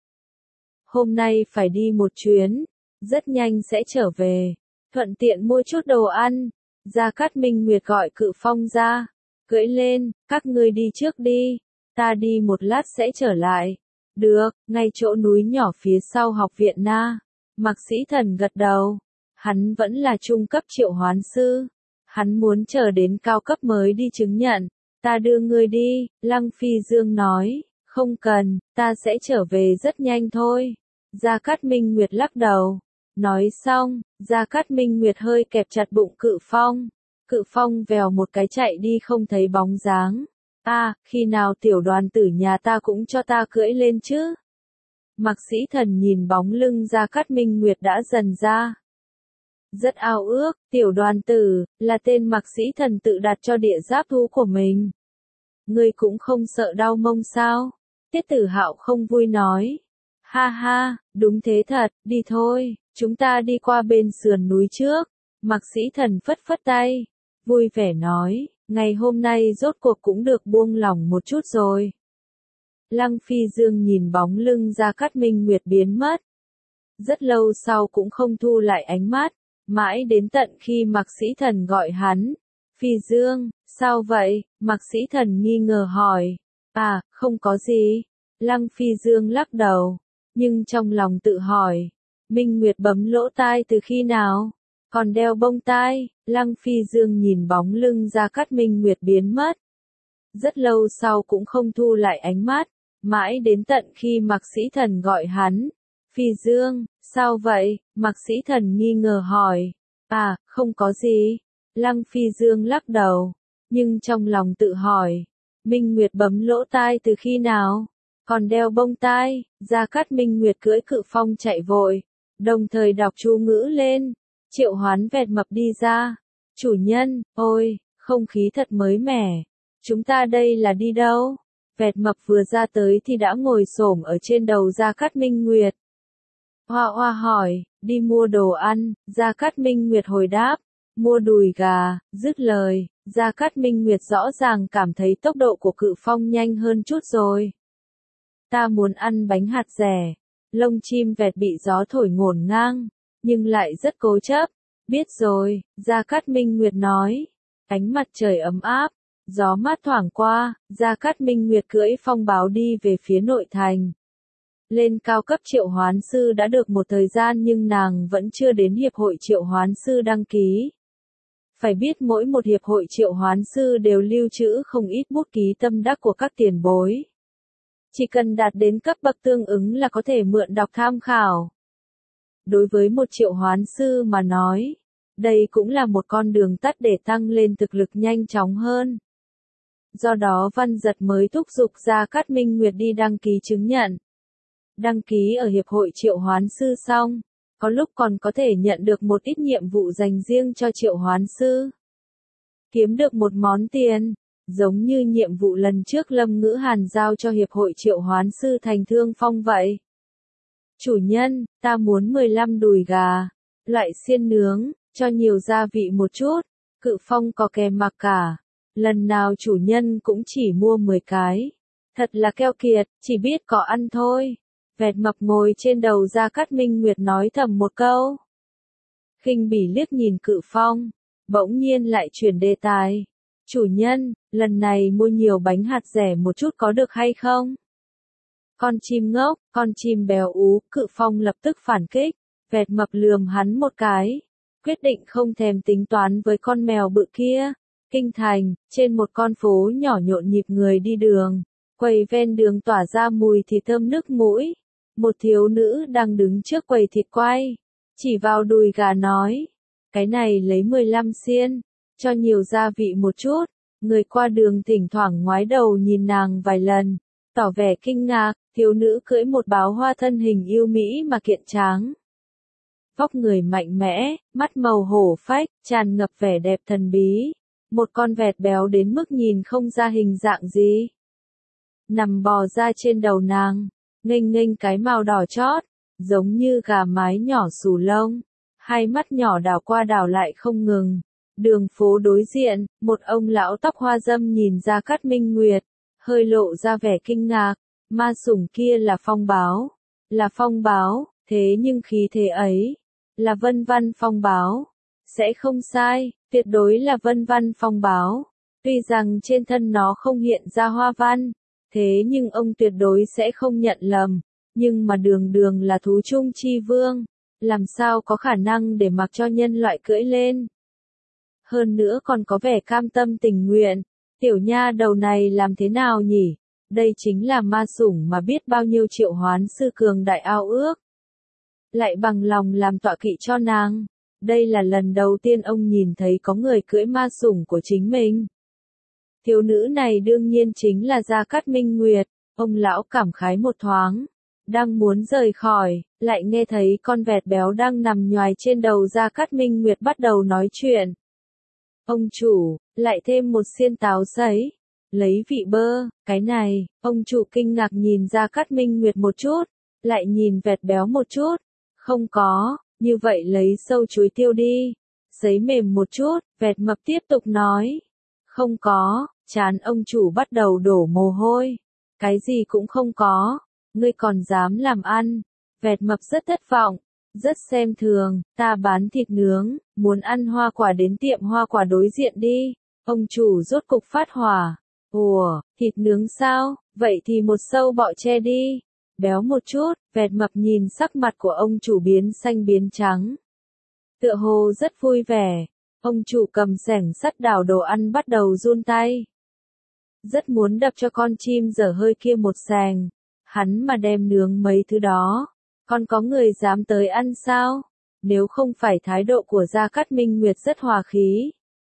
Speaker 1: Hôm nay phải đi một chuyến, rất nhanh sẽ trở về, thuận tiện mua chút đồ ăn. Gia Cát Minh Nguyệt gọi Cự Phong ra, cưỡi lên, các ngươi đi trước đi, ta đi một lát sẽ trở lại. Được, ngay chỗ núi nhỏ phía sau học viện Na. Mạc Sĩ Thần gật đầu, hắn vẫn là trung cấp triệu hoán sư. Hắn muốn chờ đến cao cấp mới đi chứng nhận. Ta đưa ngươi đi, Lăng Phi Dương nói, không cần, ta sẽ trở về rất nhanh thôi. Gia Cát Minh Nguyệt lắc đầu. Nói xong, Gia Cát Minh Nguyệt hơi kẹp chặt bụng Cự Phong. Cự Phong vèo một cái chạy đi không thấy bóng dáng. Khi nào tiểu đoàn tử nhà ta cũng cho ta cưỡi lên chứ? Mạc Sĩ Thần nhìn bóng lưng Gia Cát Minh Nguyệt đã dần ra. Rất ao ước, tiểu đoàn tử, là tên Mạc Sĩ Thần tự đặt cho địa giáp thú của mình. Ngươi cũng không sợ đau mông sao? Tiết Tử Hạo không vui nói. Ha ha, đúng thế thật, đi thôi, chúng ta đi qua bên sườn núi trước. Mạc Sĩ Thần phất phất tay, vui vẻ nói, ngày hôm nay rốt cuộc cũng được buông lỏng một chút rồi. Lăng Phi Dương nhìn bóng lưng Gia Cát Minh Nguyệt biến mất. Rất lâu sau cũng không thu lại ánh mắt. Mãi đến tận khi Mạc Sĩ Thần gọi hắn. Phi Dương, sao vậy? Mạc Sĩ Thần nghi ngờ hỏi. Không có gì. Lăng Phi Dương lắc đầu. Nhưng trong lòng tự hỏi. Minh Nguyệt bấm lỗ tai từ khi nào? Còn đeo bông tai. Lăng Phi Dương nhìn bóng lưng Gia Cát Minh Nguyệt biến mất. Rất lâu sau cũng không thu lại ánh mắt. Mãi đến tận khi Mạc Sĩ Thần gọi hắn. Phi Dương, sao vậy? Mạc Sĩ Thần nghi ngờ hỏi. Không có gì. Lăng Phi Dương lắc đầu. Nhưng trong lòng tự hỏi. Minh Nguyệt bấm lỗ tai từ khi nào? Còn đeo bông tai. Gia Cát Minh Nguyệt cưỡi Cự Phong chạy vội. Đồng thời đọc chú ngữ lên. Triệu hoán vẹt mập đi ra. Chủ nhân, ôi, không khí thật mới mẻ. Chúng ta đây là đi đâu? Vẹt mập vừa ra tới thì đã ngồi xổm ở trên đầu Gia Cát Minh Nguyệt. Hoa Hoa hỏi, đi mua đồ ăn. Gia Cát Minh Nguyệt hồi đáp, mua đùi gà. Dứt lời, Gia Cát Minh Nguyệt rõ ràng cảm thấy tốc độ của Cự Phong nhanh hơn chút rồi. Ta muốn ăn bánh hạt dẻ. Lông chim vẹt bị gió thổi ngổn ngang, nhưng lại rất cố chấp. Biết rồi, Gia Cát Minh Nguyệt nói. Ánh mặt trời ấm áp, gió mát thoảng qua, Gia Cát Minh Nguyệt cưỡi phong báo đi về phía nội thành. Lên cao cấp triệu hoán sư đã được một thời gian nhưng nàng vẫn chưa đến hiệp hội triệu hoán sư đăng ký. Phải biết mỗi một hiệp hội triệu hoán sư đều lưu trữ không ít bút ký tâm đắc của các tiền bối. Chỉ cần đạt đến cấp bậc tương ứng là có thể mượn đọc tham khảo. Đối với một triệu hoán sư mà nói, đây cũng là một con đường tắt để tăng lên thực lực nhanh chóng hơn. Do đó Văn Giật mới thúc giục Gia Cát Minh Nguyệt đi đăng ký chứng nhận. Đăng ký ở hiệp hội triệu hoán sư xong, có lúc còn có thể nhận được một ít nhiệm vụ dành riêng cho triệu hoán sư. Kiếm được một món tiền, giống như nhiệm vụ lần trước Lâm Ngữ Hàn giao cho hiệp hội triệu hoán sư Thành Thương Phong vậy. Chủ nhân, ta muốn 15 đùi gà, loại xiên nướng, cho nhiều gia vị một chút. Cự Phong có kèm mặc cả. Lần nào chủ nhân cũng chỉ mua 10 cái. Thật là keo kiệt, chỉ biết có ăn thôi. Vẹt mập ngồi trên đầu Gia Cát Minh Nguyệt nói thầm một câu. Khinh bỉ liếc nhìn Cự Phong, bỗng nhiên lại chuyển đề tài. Chủ nhân, lần này mua nhiều bánh hạt rẻ một chút có được hay không? Con chim ngốc, con chim béo ú, Cự Phong lập tức phản kích. Vẹt mập lườm hắn một cái, quyết định không thèm tính toán với con mèo bự kia. Kinh thành, trên một con phố nhỏ nhộn nhịp người đi đường, quầy ven đường tỏa ra mùi thịt thơm nức mũi. Một thiếu nữ đang đứng trước quầy thịt quay, chỉ vào đùi gà nói, cái này lấy 15 xiên, cho nhiều gia vị một chút. Người qua đường thỉnh thoảng ngoái đầu nhìn nàng vài lần, tỏ vẻ kinh ngạc. Thiếu nữ cưỡi một báo hoa thân hình yêu mỹ mà kiện tráng. Vóc người mạnh mẽ, mắt màu hổ phách, tràn ngập vẻ đẹp thần bí. Một con vẹt béo đến mức nhìn không ra hình dạng gì. Nằm bò ra trên đầu nàng, nghênh nghênh cái màu đỏ chót, giống như gà mái nhỏ xù lông. Hai mắt nhỏ đảo qua đảo lại không ngừng. Đường phố đối diện, một ông lão tóc hoa râm nhìn Gia Cát Minh Nguyệt, hơi lộ ra vẻ kinh ngạc. Ma sủng kia là Phong Báo. Là Phong Báo, thế nhưng khí thế ấy, là Vân Văn Phong Báo. Sẽ không sai, tuyệt đối là Vân Văn Phong Báo. Tuy rằng trên thân nó không hiện ra hoa văn, thế nhưng ông tuyệt đối sẽ không nhận lầm. Nhưng mà đường đường là thú chung chi vương, làm sao có khả năng để mặc cho nhân loại cưỡi lên. Hơn nữa còn có vẻ cam tâm tình nguyện. Tiểu nha đầu này làm thế nào nhỉ? Đây chính là ma sủng mà biết bao nhiêu triệu hoán sư cường đại ao ước. Lại bằng lòng làm tọa kỵ cho nàng. Đây là lần đầu tiên ông nhìn thấy có người cưỡi ma sủng của chính mình. Thiếu nữ này đương nhiên chính là Gia Cát Minh Nguyệt. Ông lão cảm khái một thoáng. Đang muốn rời khỏi, lại nghe thấy con vẹt béo đang nằm nhoài trên đầu Gia Cát Minh Nguyệt bắt đầu nói chuyện. Ông chủ, lại thêm một xiên táo sấy. Lấy vị bơ, cái này, ông chủ kinh ngạc nhìn Gia Cát Minh Nguyệt một chút, lại nhìn vẹt béo một chút. Không có, như vậy lấy sâu chuối tiêu đi. Sấy mềm một chút, vẹt mập tiếp tục nói. Không có, trán ông chủ bắt đầu đổ mồ hôi. Cái gì cũng không có, ngươi còn dám làm ăn. Vẹt mập rất thất vọng, rất xem thường, ta bán thịt nướng, muốn ăn hoa quả đến tiệm hoa quả đối diện đi. Ông chủ rốt cục phát hỏa. Ủa, thịt nướng sao, vậy thì một sâu bọ che đi. Béo một chút, vẹt mập nhìn sắc mặt của ông chủ biến xanh biến trắng. Tựa hồ rất vui vẻ. Ông chủ cầm xẻng sắt đảo đồ ăn bắt đầu run tay. Rất muốn đập cho con chim dở hơi kia một xẻng. Hắn mà đem nướng mấy thứ đó, còn có người dám tới ăn sao? Nếu không phải thái độ của Gia Cát Minh Nguyệt rất hòa khí.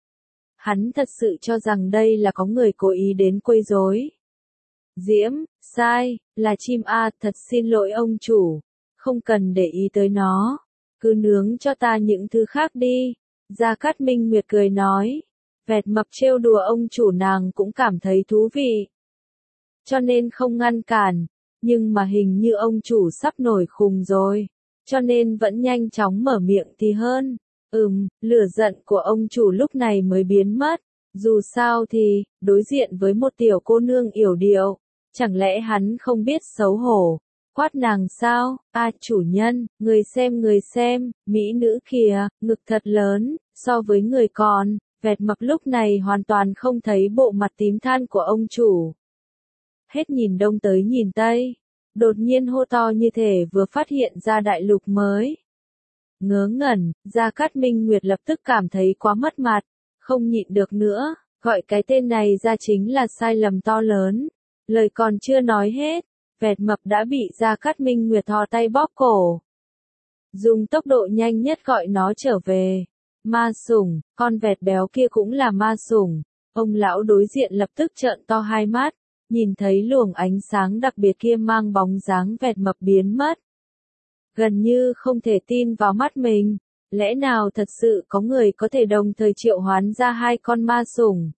Speaker 1: Hắn thật sự cho rằng đây là có người cố ý đến quấy rối. Diễm, sai, là chim a, thật xin lỗi ông chủ, không cần để ý tới nó, cứ nướng cho ta những thứ khác đi. Gia Cát Minh Nguyệt cười nói, vẹt mập trêu đùa ông chủ nàng cũng cảm thấy thú vị. Cho nên không ngăn cản, nhưng mà hình như ông chủ sắp nổi khùng rồi, cho nên vẫn nhanh chóng mở miệng thì hơn. Lửa giận của ông chủ lúc này mới biến mất. Dù sao thì, đối diện với một tiểu cô nương yểu điệu, chẳng lẽ hắn không biết xấu hổ, quát nàng sao? Chủ nhân, người xem, mỹ nữ kìa, ngực thật lớn, so với người còn. Vẹt mập lúc này hoàn toàn không thấy bộ mặt tím than của ông chủ. Hết nhìn đông tới nhìn tây, đột nhiên hô to như thể vừa phát hiện ra đại lục mới. Ngớ ngẩn, Gia Cát Minh Nguyệt lập tức cảm thấy quá mất mặt, không nhịn được nữa, gọi cái tên này ra chính là sai lầm to lớn. Lời còn chưa nói hết, vẹt mập đã bị Gia Cát Minh Nguyệt thò tay bóp cổ. Dùng tốc độ nhanh nhất gọi nó trở về. Ma sủng, con vẹt béo kia cũng là ma sủng. Ông lão đối diện lập tức trợn to hai mắt, nhìn thấy luồng ánh sáng đặc biệt kia mang bóng dáng vẹt mập biến mất. Gần như không thể tin vào mắt mình, lẽ nào thật sự có người có thể đồng thời triệu hoán ra hai con ma sủng.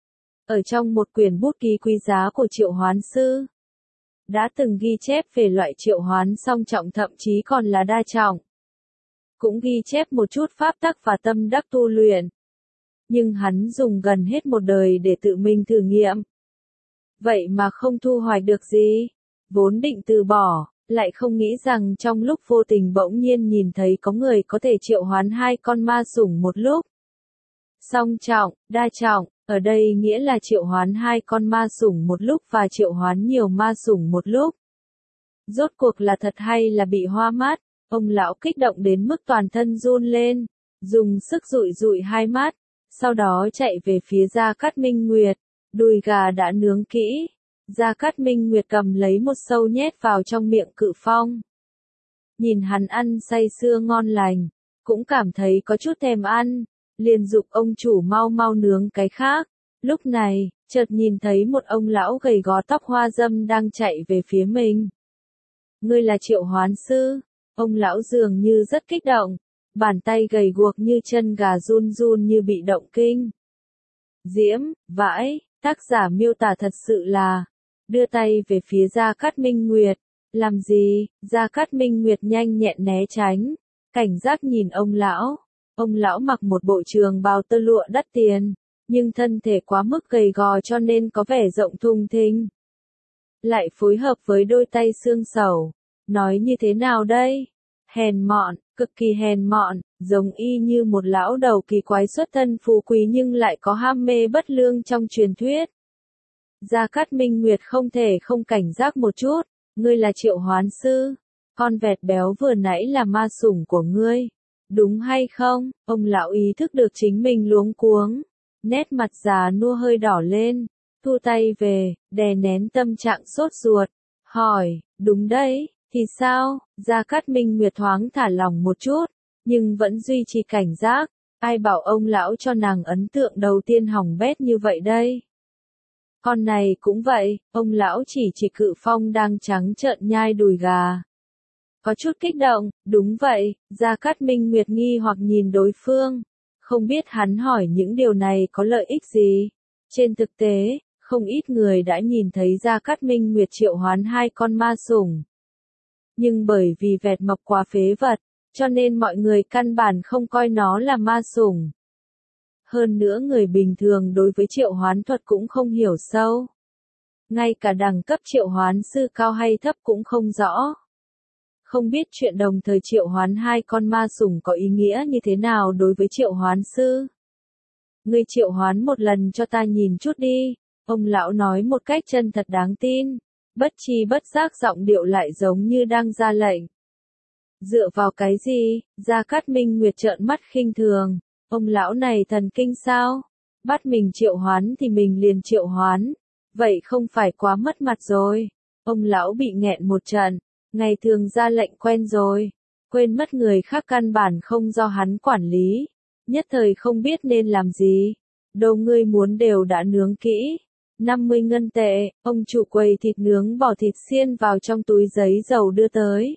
Speaker 1: Ở trong một quyển bút ký quý giá của triệu hoán sư, đã từng ghi chép về loại triệu hoán song trọng thậm chí còn là đa trọng. Cũng ghi chép một chút pháp tắc và tâm đắc tu luyện. Nhưng hắn dùng gần hết một đời để tự mình thử nghiệm. vậy mà không thu hoạch được gì. Vốn định từ bỏ, lại không nghĩ rằng trong lúc vô tình bỗng nhiên nhìn thấy có người có thể triệu hoán 2 con ma sủng một lúc. Song trọng, đa trọng, ở đây nghĩa là triệu hoán 2 con ma sủng một lúc và triệu hoán nhiều ma sủng một lúc. Rốt cuộc là thật hay là bị hoa mắt, ông lão kích động đến mức toàn thân run lên, dùng sức dụi dụi hai mắt, sau đó chạy về phía Gia Cát Minh Nguyệt, đùi gà đã nướng kỹ. Gia Cát Minh Nguyệt cầm lấy một sâu nhét vào trong miệng Cự Phong. Nhìn hắn ăn say sưa ngon lành, cũng cảm thấy có chút thèm ăn, liền giục ông chủ mau mau nướng cái khác. Lúc này, chợt nhìn thấy một ông lão gầy gò tóc hoa dâm đang chạy về phía mình. Ngươi là triệu hoán sư? Ông lão dường như rất kích động, bàn tay gầy guộc như chân gà run run như bị động kinh. Diễm, vãi, tác giả miêu tả thật sự là, đưa tay về phía Gia Cát Minh Nguyệt. Làm gì? Gia Cát Minh Nguyệt nhanh nhẹn né tránh, cảnh giác nhìn ông lão. Ông lão mặc một bộ trường bào tơ lụa đắt tiền, nhưng thân thể quá mức gầy gò cho nên có vẻ rộng thùng thình. Lại phối hợp với đôi tay xương sẩu, nói như thế nào đây? Hèn mọn, cực kỳ hèn mọn, giống y như một lão đầu kỳ quái xuất thân phú quý nhưng lại có ham mê bất lương trong truyền thuyết. Gia Cát Minh Nguyệt không thể không cảnh giác một chút, ngươi là triệu hoán sư, con vẹt béo vừa nãy là ma sủng của ngươi, đúng hay không? Ông lão ý thức được chính mình luống cuống, nét mặt già nua hơi đỏ lên, thu tay về, đè nén tâm trạng sốt ruột, hỏi, đúng đấy, thì sao? Gia Cát Minh Nguyệt thoáng thả lòng một chút, nhưng vẫn duy trì cảnh giác, ai bảo ông lão cho nàng ấn tượng đầu tiên hỏng bét như vậy đây? Con này cũng vậy, ông lão chỉ Cự Phong đang trắng trợn nhai đùi gà. Có chút kích động, đúng vậy, Gia Cát Minh Nguyệt nghi hoặc nhìn đối phương, không biết hắn hỏi những điều này có lợi ích gì. Trên thực tế, không ít người đã nhìn thấy Gia Cát Minh Nguyệt triệu hoán 2 con ma sủng. Nhưng bởi vì vẹt mập quá phế vật, cho nên mọi người căn bản không coi nó là ma sủng. Hơn nữa người bình thường đối với triệu hoán thuật cũng không hiểu sâu. Ngay cả đẳng cấp triệu hoán sư cao hay thấp cũng không rõ. Không biết chuyện đồng thời triệu hoán 2 con ma sủng có ý nghĩa như thế nào đối với triệu hoán sư. Ngươi triệu hoán một lần cho ta nhìn chút đi, ông lão nói một cách chân thật đáng tin, bất chi bất giác giọng điệu lại giống như đang ra lệnh. Dựa vào cái gì? Gia Cát Minh Nguyệt trợn mắt khinh thường, ông lão này thần kinh sao? Bắt mình triệu hoán thì mình liền triệu hoán, vậy không phải quá mất mặt rồi. Ông lão bị nghẹn một trận, ngày thường ra lệnh quen rồi, quên mất người khác căn bản không do hắn quản lý, nhất thời không biết nên làm gì. Đồ ngươi muốn đều đã nướng kỹ, 50 ngân tệ, ông chủ quầy thịt nướng bỏ thịt xiên vào trong túi giấy dầu đưa tới.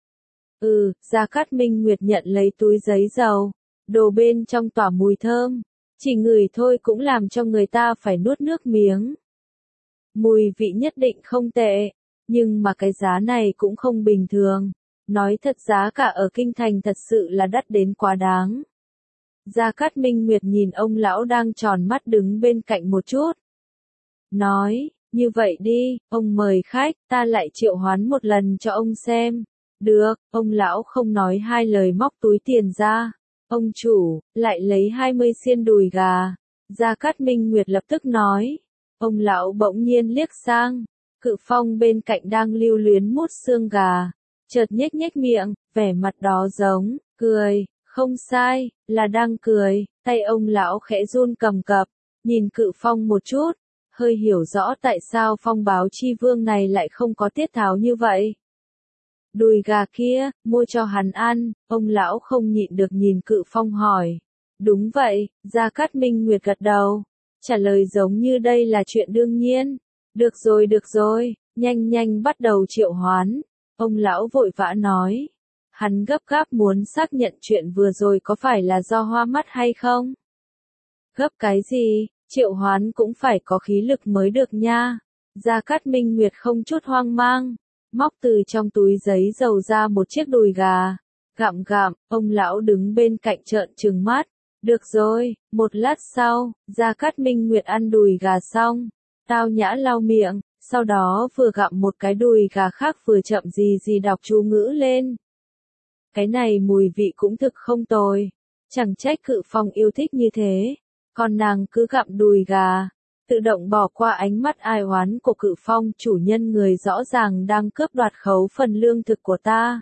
Speaker 1: Gia Cát Minh Nguyệt nhận lấy túi giấy dầu, đồ bên trong tỏa mùi thơm, chỉ ngửi thôi cũng làm cho người ta phải nuốt nước miếng. Mùi vị nhất định không tệ, nhưng mà cái giá này cũng không bình thường. Nói thật giá cả ở kinh thành thật sự là đắt đến quá đáng. Gia Cát Minh Nguyệt nhìn ông lão đang tròn mắt đứng bên cạnh một chút. Nói, như vậy đi, ông mời khách, ta lại triệu hoán một lần cho ông xem. Được, ông lão không nói hai lời móc túi tiền ra. Ông chủ, lại lấy 20 xiên đùi gà. Gia Cát Minh Nguyệt lập tức nói. Ông lão bỗng nhiên liếc sang. Cự Phong bên cạnh đang lưu luyến mút xương gà. Chợt nhếch nhếch miệng, vẻ mặt đó giống, cười, không sai, là đang cười. Tay ông lão khẽ run cầm cập, nhìn Cự Phong một chút, hơi hiểu rõ tại sao Phong Báo Chi Vương này lại không có tiết tháo như vậy. Đùi gà kia, mua cho hắn ăn, ông lão không nhịn được nhìn Cự Phong hỏi. Đúng vậy, Gia Cát Minh Nguyệt gật đầu, trả lời giống như đây là chuyện đương nhiên. Được rồi, nhanh nhanh bắt đầu triệu hoán. Ông lão vội vã nói. Hắn gấp gáp muốn xác nhận chuyện vừa rồi có phải là do hoa mắt hay không. Gấp cái gì, triệu hoán cũng phải có khí lực mới được nha. Gia Cát Minh Nguyệt không chút hoang mang, móc từ trong túi giấy dầu ra một chiếc đùi gà. Gặm gặm, ông lão đứng bên cạnh trợn trừng mắt. Được rồi, một lát sau, Gia Cát Minh Nguyệt ăn đùi gà xong, Tao Nhã lau miệng, sau đó vừa gặm một cái đùi gà khác vừa chậm gì gì đọc chú ngữ lên. Cái này mùi vị cũng thực không tồi. Chẳng trách Cự Phong yêu thích như thế. Còn nàng cứ gặm đùi gà, tự động bỏ qua ánh mắt ai oán của Cự Phong, chủ nhân người rõ ràng đang cướp đoạt khấu phần lương thực của ta.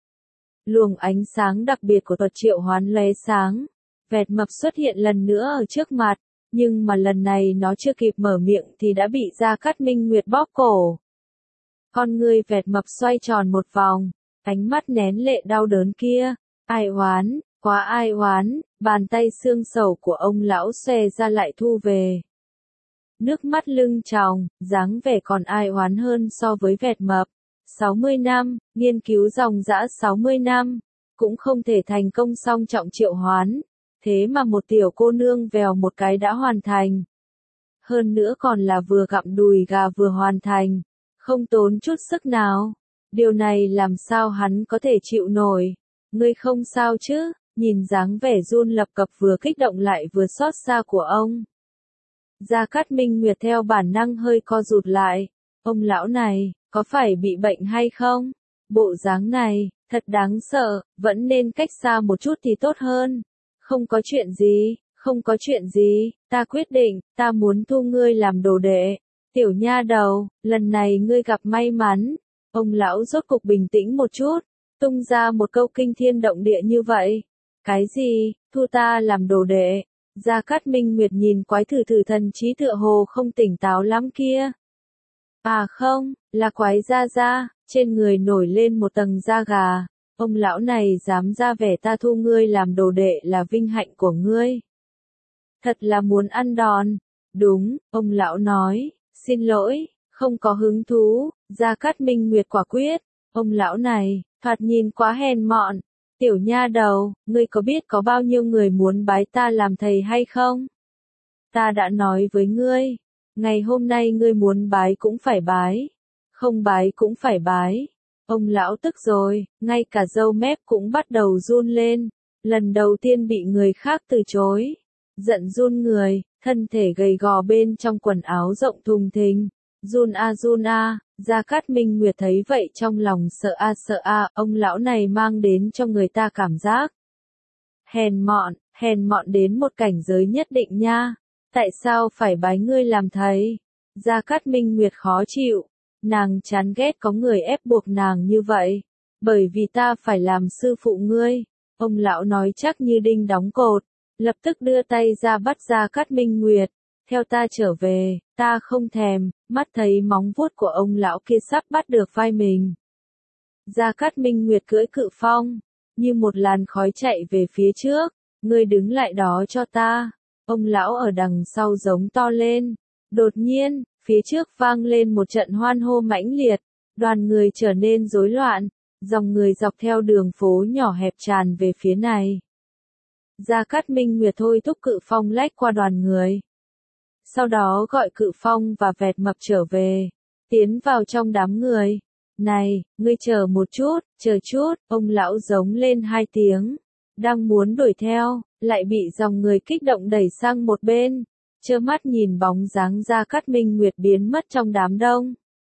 Speaker 1: Luồng ánh sáng đặc biệt của thuật triệu hoán lóe sáng, vẹt mập xuất hiện lần nữa ở trước mặt, nhưng mà lần này nó chưa kịp mở miệng thì đã bị Gia Cát Minh Nguyệt bóp cổ. Con ngươi vẹt mập xoay tròn một vòng, ánh mắt nén lệ đau đớn kia, ai oán, quá ai oán, bàn tay xương sầu của ông lão xòe ra lại thu về. Nước mắt lưng tròng, dáng vẻ còn ai oán hơn so với vẹt mập. 60 năm, nghiên cứu dòng dã 60 năm, cũng không thể thành công song trọng triệu hoán, thế mà một tiểu cô nương vèo một cái đã hoàn thành. Hơn nữa còn là vừa gặm đùi gà vừa hoàn thành, không tốn chút sức nào. Điều này làm sao hắn có thể chịu nổi? Ngươi không sao chứ? Nhìn dáng vẻ run lập cập vừa kích động lại vừa xót xa của ông. Gia Cát Minh Nguyệt theo bản năng hơi co rụt lại. Ông lão này, có phải bị bệnh hay không? Bộ dáng này, thật đáng sợ, vẫn nên cách xa một chút thì tốt hơn. Không có chuyện gì, không có chuyện gì, ta quyết định, ta muốn thu ngươi làm đồ đệ. Tiểu nha đầu, lần này ngươi gặp may mắn. Ông lão rốt cục bình tĩnh một chút, tung ra một câu kinh thiên động địa như vậy. Cái gì, thu ta làm đồ đệ? Gia Cát Minh Nguyệt nhìn quái thử thử thần trí tựa hồ không tỉnh táo lắm kia. À không, là quái gia gia, trên người nổi lên một tầng da gà. Ông lão này dám ra vẻ ta thu ngươi làm đồ đệ là vinh hạnh của ngươi. Thật là muốn ăn đòn. Đúng, ông lão nói, xin lỗi, không có hứng thú. Gia Cát Minh Nguyệt quả quyết, ông lão này, thoạt nhìn quá hèn mọn. Tiểu nha đầu, ngươi có biết có bao nhiêu người muốn bái ta làm thầy hay không? Ta đã nói với ngươi, ngày hôm nay ngươi muốn bái cũng phải bái, không bái cũng phải bái. Ông lão tức rồi, ngay cả râu mép cũng bắt đầu run lên, lần đầu tiên bị người khác từ chối. Giận run người, thân thể gầy gò bên trong quần áo rộng thùng thình, run a. Gia Cát Minh Nguyệt thấy vậy trong lòng sợ a, ông lão này mang đến cho người ta cảm giác hèn mọn đến một cảnh giới nhất định nha. Tại sao phải bái ngươi làm thầy? Gia Cát Minh Nguyệt khó chịu, nàng chán ghét có người ép buộc nàng như vậy, bởi vì ta phải làm sư phụ ngươi. Ông lão nói chắc như đinh đóng cột, lập tức đưa tay ra bắt Gia Cát Minh Nguyệt. Theo ta trở về, ta không thèm, mắt thấy móng vuốt của ông lão kia sắp bắt được vai mình. Gia Cát Minh Nguyệt cưỡi Cự Phong, như một làn khói chạy về phía trước, ngươi đứng lại đó cho ta. Ông lão ở đằng sau giống to lên. Đột nhiên, phía trước vang lên một trận hoan hô mãnh liệt, đoàn người trở nên rối loạn, dòng người dọc theo đường phố nhỏ hẹp tràn về phía này. Gia Cát Minh Nguyệt thôi thúc Cự Phong lách qua đoàn người. Sau đó gọi Cự Phong và vẹt mập trở về, tiến vào trong đám người. Này, ngươi chờ một chút, ông lão giống lên 2 tiếng. Đang muốn đuổi theo, lại bị dòng người kích động đẩy sang một bên, trơ mắt nhìn bóng dáng Gia Cát Minh Nguyệt biến mất trong đám đông.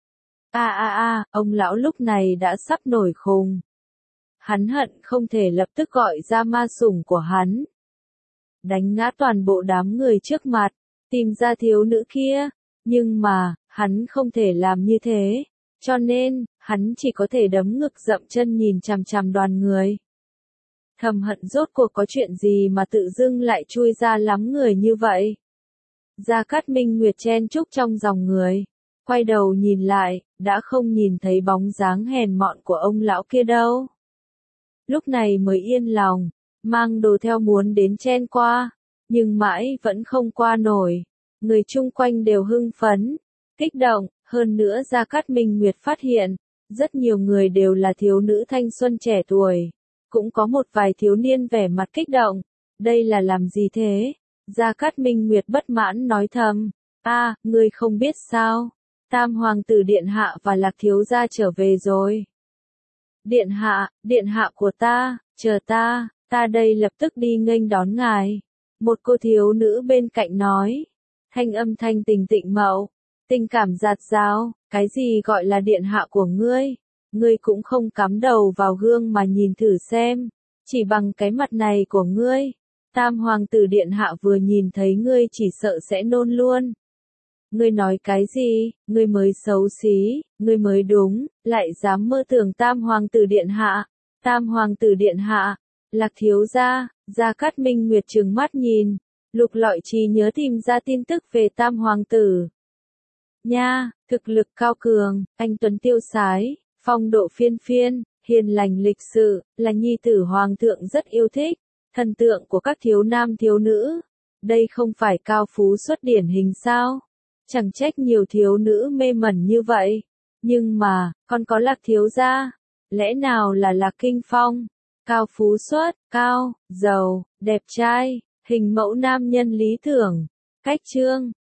Speaker 1: Ông lão lúc này đã sắp nổi khùng. Hắn hận không thể lập tức gọi ra ma sủng của hắn, đánh ngã toàn bộ đám người trước mặt, tìm ra thiếu nữ kia, nhưng mà, hắn không thể làm như thế, cho nên, hắn chỉ có thể đấm ngực dậm chân nhìn chằm chằm đoàn người. Thầm hận rốt cuộc có chuyện gì mà tự dưng lại chui ra lắm người như vậy. Gia Cát Minh Nguyệt chen chúc trong dòng người, quay đầu nhìn lại, đã không nhìn thấy bóng dáng hèn mọn của ông lão kia đâu. Lúc này mới yên lòng, mang đồ theo muốn đến chen qua, nhưng mãi vẫn không qua nổi. Người chung quanh đều hưng phấn, kích động, hơn nữa Gia Cát Minh Nguyệt phát hiện, rất nhiều người đều là thiếu nữ thanh xuân trẻ tuổi. Cũng có một vài thiếu niên vẻ mặt kích động. Đây là làm gì thế? Gia Cát Minh Nguyệt bất mãn nói thầm. Ngươi không biết sao? Tam hoàng tử điện hạ và Lạc thiếu gia trở về rồi. Điện hạ của ta, chờ ta đây lập tức đi nghênh đón ngài. Một cô thiếu nữ bên cạnh nói. Thanh âm thanh tình tịnh mậu. Tình cảm dạt dào, cái gì gọi là điện hạ của ngươi? Ngươi cũng không cắm đầu vào gương mà nhìn thử xem. Chỉ bằng cái mặt này của ngươi, Tam hoàng tử điện hạ vừa nhìn thấy ngươi chỉ sợ sẽ nôn luôn. Ngươi nói cái gì, ngươi mới xấu xí, ngươi mới đúng, lại dám mơ tưởng Tam hoàng tử điện hạ. Tam hoàng tử điện hạ, Lạc thiếu gia, Gia Cát Minh Nguyệt trừng mắt nhìn, lục lọi trí nhớ tìm ra tin tức về Tam hoàng tử. Nha, thực lực cao cường, anh tuấn tiêu sái, phong độ phiên phiên, hiền lành lịch sự, là nhi tử hoàng thượng rất yêu thích, thần tượng của các thiếu nam thiếu nữ. Đây không phải cao phú xuất điển hình sao? Chẳng trách nhiều thiếu nữ mê mẩn như vậy. Nhưng mà, còn có Lạc thiếu gia, lẽ nào là Lạc Kinh Phong? Cao phú xuất, cao, giàu, đẹp trai, hình mẫu nam nhân lý tưởng. Cách chương